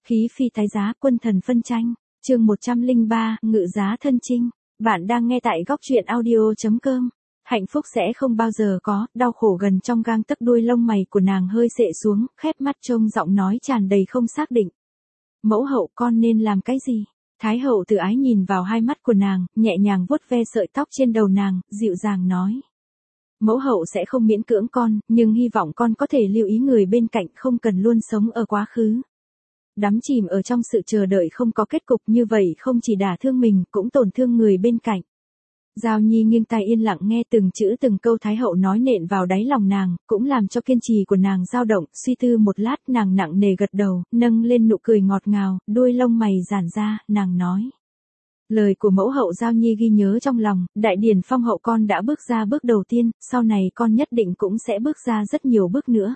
Khí phi tái giá, quân thần phân tranh. Chương 103, ngự giá thân chinh. Bạn đang nghe tại góc truyện audio.com. Hạnh phúc sẽ không bao giờ có, đau khổ gần trong gang tấc, đuôi lông mày của nàng hơi xệ xuống, khép mắt trông giọng nói tràn đầy không xác định. Mẫu hậu, con nên làm cái gì? Thái hậu tự ái nhìn vào hai mắt của nàng, nhẹ nhàng vuốt ve sợi tóc trên đầu nàng, dịu dàng nói. Mẫu hậu sẽ không miễn cưỡng con, nhưng hy vọng con có thể lưu ý người bên cạnh, không cần luôn sống ở quá khứ. Đắm chìm ở trong sự chờ đợi không có kết cục, như vậy không chỉ đả thương mình, cũng tổn thương người bên cạnh. Giao Nhi nghiêng tai yên lặng nghe từng chữ từng câu Thái hậu nói nện vào đáy lòng nàng, cũng làm cho kiên trì của nàng dao động. Suy tư một lát, nàng nặng nề gật đầu, nâng lên nụ cười ngọt ngào, đuôi lông mày giãn ra, nàng nói. Lời của mẫu hậu Giao Nhi ghi nhớ trong lòng, đại điển phong hậu con đã bước ra bước đầu tiên, sau này con nhất định cũng sẽ bước ra rất nhiều bước nữa.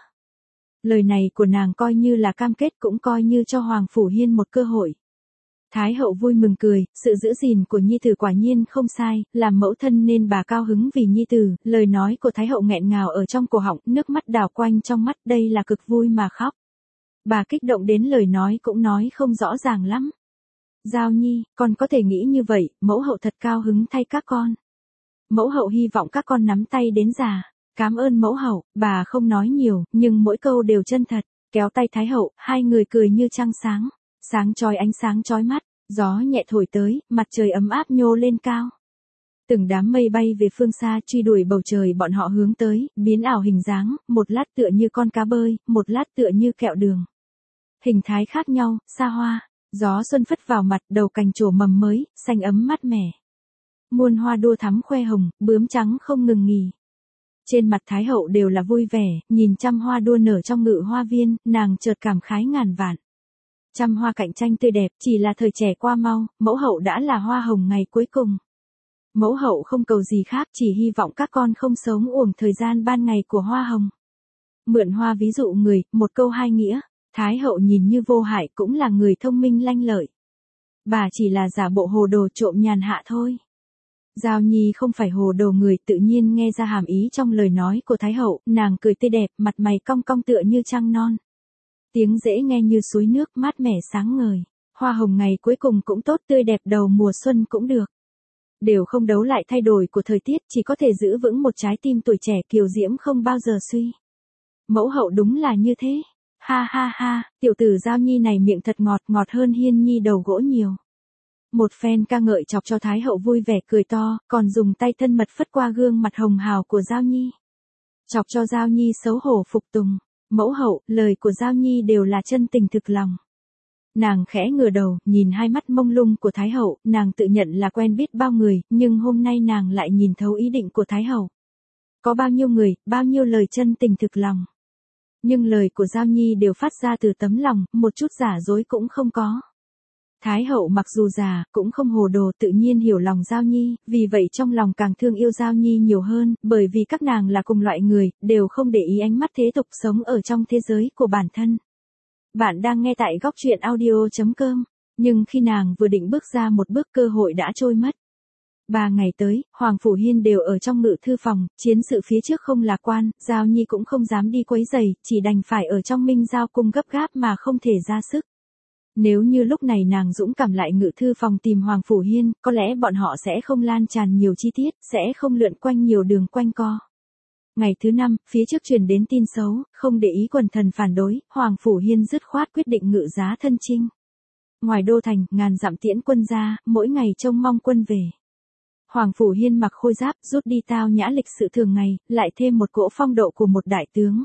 Lời này của nàng coi như là cam kết, cũng coi như cho Hoàng Phủ Hiên một cơ hội. Thái hậu vui mừng cười, sự giữ gìn của nhi tử quả nhiên không sai, làm mẫu thân nên bà cao hứng vì nhi tử. Lời nói của Thái hậu nghẹn ngào ở trong cổ họng, nước mắt đảo quanh trong mắt, đây là cực vui mà khóc. Bà kích động đến lời nói cũng nói không rõ ràng lắm. Giao Nhi, con có thể nghĩ như vậy, mẫu hậu thật cao hứng thay các con. Mẫu hậu hy vọng các con nắm tay đến già. Cảm ơn mẫu hậu. Bà không nói nhiều, nhưng mỗi câu đều chân thật. Kéo tay Thái hậu, hai người cười như trăng sáng. Sáng chói, ánh sáng chói mắt, gió nhẹ thổi tới, mặt trời ấm áp nhô lên cao. Từng đám mây bay về phương xa, truy đuổi bầu trời bọn họ hướng tới, biến ảo hình dáng, một lát tựa như con cá bơi, một lát tựa như kẹo đường. Hình thái khác nhau, xa hoa, gió xuân phất vào mặt, đầu cành trổ mầm mới, xanh ấm mát mẻ. Muôn hoa đua thắm khoe hồng, bướm trắng không ngừng nghỉ. Trên mặt Thái hậu đều là vui vẻ, nhìn trăm hoa đua nở trong ngự hoa viên, nàng chợt cảm khái ngàn vạn. Trăm hoa cạnh tranh tươi đẹp, chỉ là thời trẻ qua mau, mẫu hậu đã là hoa hồng ngày cuối cùng. Mẫu hậu không cầu gì khác, chỉ hy vọng các con không sống uổng thời gian ban ngày của hoa hồng. Mượn hoa ví dụ người, một câu hai nghĩa. Thái hậu nhìn như vô hại, cũng là người thông minh lanh lợi. Bà chỉ là giả bộ hồ đồ trộm nhàn hạ thôi. Giao Nhi không phải hồ đồ người, tự nhiên nghe ra hàm ý trong lời nói của Thái hậu, nàng cười tươi đẹp, mặt mày cong cong tựa như trăng non. Tiếng dễ nghe như suối nước, mát mẻ sáng ngời. Hoa hồng ngày cuối cùng cũng tốt, tươi đẹp đầu mùa xuân cũng được. Đều không đấu lại thay đổi của thời tiết, chỉ có thể giữ vững một trái tim tuổi trẻ kiều diễm không bao giờ suy. Mẫu hậu đúng là như thế. Ha ha ha, tiểu tử Giao Nhi này miệng thật ngọt, ngọt hơn Hiên Nhi đầu gỗ nhiều. Một phen ca ngợi chọc cho Thái hậu vui vẻ cười to, còn dùng tay thân mật phất qua gương mặt hồng hào của Giao Nhi. Chọc cho Giao Nhi xấu hổ phục tùng. Mẫu hậu, lời của Giao Nhi đều là chân tình thực lòng. Nàng khẽ ngửa đầu, nhìn hai mắt mông lung của Thái hậu, nàng tự nhận là quen biết bao người, nhưng hôm nay nàng lại nhìn thấu ý định của Thái hậu. Có bao nhiêu người, bao nhiêu lời chân tình thực lòng. Nhưng lời của Giao Nhi đều phát ra từ tấm lòng, một chút giả dối cũng không có. Thái hậu mặc dù già, cũng không hồ đồ, tự nhiên hiểu lòng Giao Nhi, vì vậy trong lòng càng thương yêu Giao Nhi nhiều hơn, bởi vì các nàng là cùng loại người, đều không để ý ánh mắt thế tục, sống ở trong thế giới của bản thân. Bạn đang nghe tại góc truyện audio.com, nhưng khi nàng vừa định bước ra một bước, cơ hội đã trôi mất. 3 ngày tới, Hoàng Phủ Hiên đều ở trong ngự thư phòng, chiến sự phía trước không lạc quan, Giao Nhi cũng không dám đi quấy rầy, chỉ đành phải ở trong Minh Giao cung gấp gáp mà không thể ra sức. Nếu như lúc này nàng dũng cảm lại ngự thư phòng tìm Hoàng Phủ Hiên, có lẽ bọn họ sẽ không lan tràn nhiều chi tiết, sẽ không lượn quanh nhiều đường quanh co. Ngày thứ 5, phía trước truyền đến tin xấu, không để ý quần thần phản đối, Hoàng Phủ Hiên dứt khoát quyết định ngự giá thân chinh. Ngoài đô thành, ngàn dặm tiễn quân ra, mỗi ngày trông mong quân về. Hoàng Phủ Hiên mặc khôi giáp, rút đi tao nhã lịch sự thường ngày, lại thêm một cỗ phong độ của một đại tướng.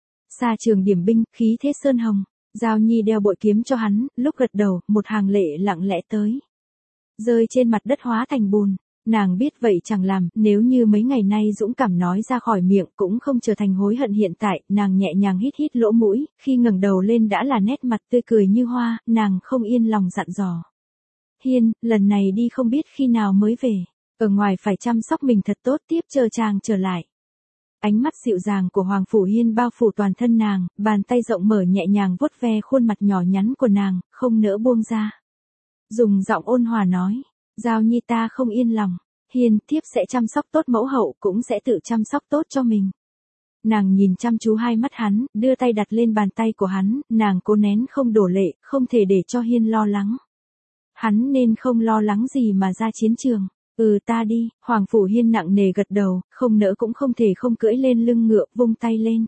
Xa trường điểm binh, khí thế sơn hồng. Giao Nhi đeo bội kiếm cho hắn, lúc gật đầu, một hàng lệ lặng lẽ tới. Rơi trên mặt đất hóa thành bùn. Nàng biết vậy chẳng làm, nếu như mấy ngày nay dũng cảm nói ra khỏi miệng cũng không trở thành hối hận hiện tại, nàng nhẹ nhàng hít hít lỗ mũi, khi ngẩng đầu lên đã là nét mặt tươi cười như hoa, nàng không yên lòng dặn dò. Hiên, lần này đi không biết khi nào mới về, ở ngoài phải chăm sóc mình thật tốt, tiếp chờ chàng trở lại. Ánh mắt dịu dàng của Hoàng Phủ Hiên bao phủ toàn thân nàng, bàn tay rộng mở nhẹ nhàng vuốt ve khuôn mặt nhỏ nhắn của nàng, không nỡ buông ra. Dùng giọng ôn hòa nói, Giao Nhi ta không yên lòng, Hiên thiếp sẽ chăm sóc tốt mẫu hậu, cũng sẽ tự chăm sóc tốt cho mình. nàng nhìn chăm chú hai mắt hắn, đưa tay đặt lên bàn tay của hắn, nàng cố nén không đổ lệ, không thể để cho Hiên lo lắng. Hắn nên không lo lắng gì mà ra chiến trường. Ta đi, Hoàng Phủ Hiên nặng nề gật đầu, không nỡ cũng không thể không cưỡi lên lưng ngựa, vung tay lên.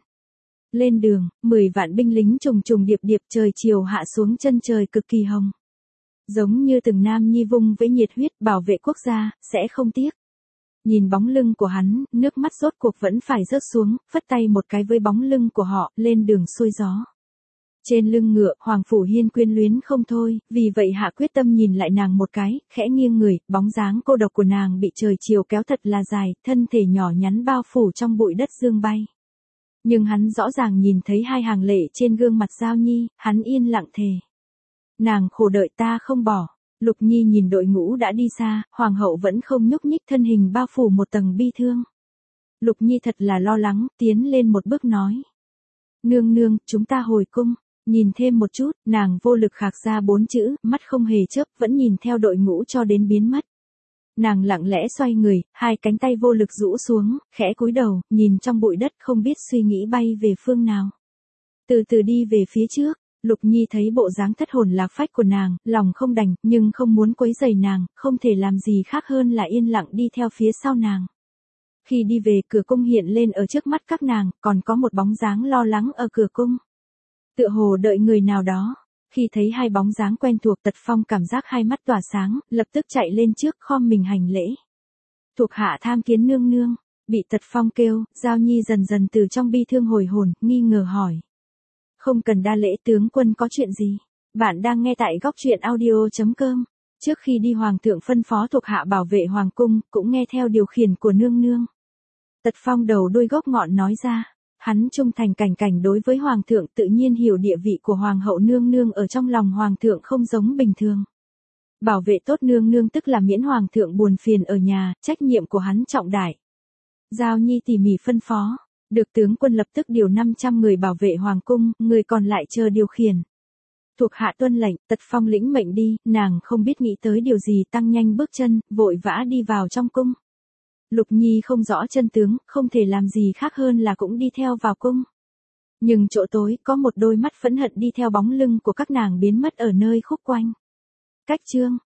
Lên đường, 10 vạn binh lính trùng trùng điệp điệp, trời chiều hạ xuống, chân trời cực kỳ hồng. Giống như từng nam nhi vung với nhiệt huyết bảo vệ quốc gia, sẽ không tiếc. Nhìn bóng lưng của hắn, nước mắt rốt cuộc vẫn phải rớt xuống, phất tay một cái với bóng lưng của họ, lên đường xuôi gió. Trên lưng ngựa, Hoàng Phủ Hiên quyến luyến không thôi, vì vậy hạ quyết tâm nhìn lại nàng một cái, khẽ nghiêng người, bóng dáng cô độc của nàng bị trời chiều kéo thật là dài, thân thể nhỏ nhắn bao phủ trong bụi đất dương bay. Nhưng hắn rõ ràng nhìn thấy hai hàng lệ trên gương mặt Giao Nhi, hắn yên lặng thề. Nàng khổ đợi ta không bỏ. Lục Nhi nhìn đội ngũ đã đi xa, Hoàng hậu vẫn không nhúc nhích, thân hình bao phủ một tầng bi thương. Lục Nhi thật là lo lắng, tiến lên một bước nói. Nương nương, chúng ta hồi cung. Nhìn thêm một chút, nàng vô lực khạc ra 4 chữ, mắt không hề chớp, vẫn nhìn theo đội ngũ cho đến biến mất. Nàng lặng lẽ xoay người, hai cánh tay vô lực rũ xuống, khẽ cúi đầu, nhìn trong bụi đất không biết suy nghĩ bay về phương nào. Từ từ đi về phía trước, Lục Nhi thấy bộ dáng thất hồn lạc phách của nàng, lòng không đành, nhưng không muốn quấy rầy nàng, không thể làm gì khác hơn là yên lặng đi theo phía sau nàng. Khi đi về, cửa cung hiện lên ở trước mắt các nàng, còn có một bóng dáng lo lắng ở cửa cung. Tựa hồ đợi người nào đó. Khi thấy hai bóng dáng quen thuộc, Tật Phong cảm giác hai mắt tỏa sáng, lập tức chạy lên trước khom mình hành lễ. Thuộc hạ tham kiến nương nương. Bị Tật Phong kêu, Giao Nhi dần dần từ trong bi thương hồi hồn, nghi ngờ hỏi. Không cần đa lễ, tướng quân có chuyện gì? Bạn đang nghe tại góc truyện audio.com. Trước khi đi Hoàng thượng phân phó thuộc hạ bảo vệ Hoàng cung, cũng nghe theo điều khiển của nương nương. Tật Phong đầu đuôi gốc ngọn nói ra. Hắn trung thành cảnh cảnh đối với Hoàng thượng, tự nhiên hiểu địa vị của Hoàng hậu nương nương ở trong lòng Hoàng thượng không giống bình thường. Bảo vệ tốt nương nương tức là miễn Hoàng thượng buồn phiền ở nhà, trách nhiệm của hắn trọng đại. Giao Nhi tỉ mỉ phân phó. Được tướng quân lập tức điều 500 người bảo vệ Hoàng cung, người còn lại chờ điều khiển. Thuộc hạ tuân lệnh, Tật Phong lĩnh mệnh đi, nàng không biết nghĩ tới điều gì, tăng nhanh bước chân, vội vã đi vào trong cung. Lục Nhi không rõ chân tướng, không thể làm gì khác hơn là cũng đi theo vào cung. Nhưng chỗ tối, có một đôi mắt phẫn hận đi theo bóng lưng của các nàng biến mất ở nơi khúc quanh. Cách chương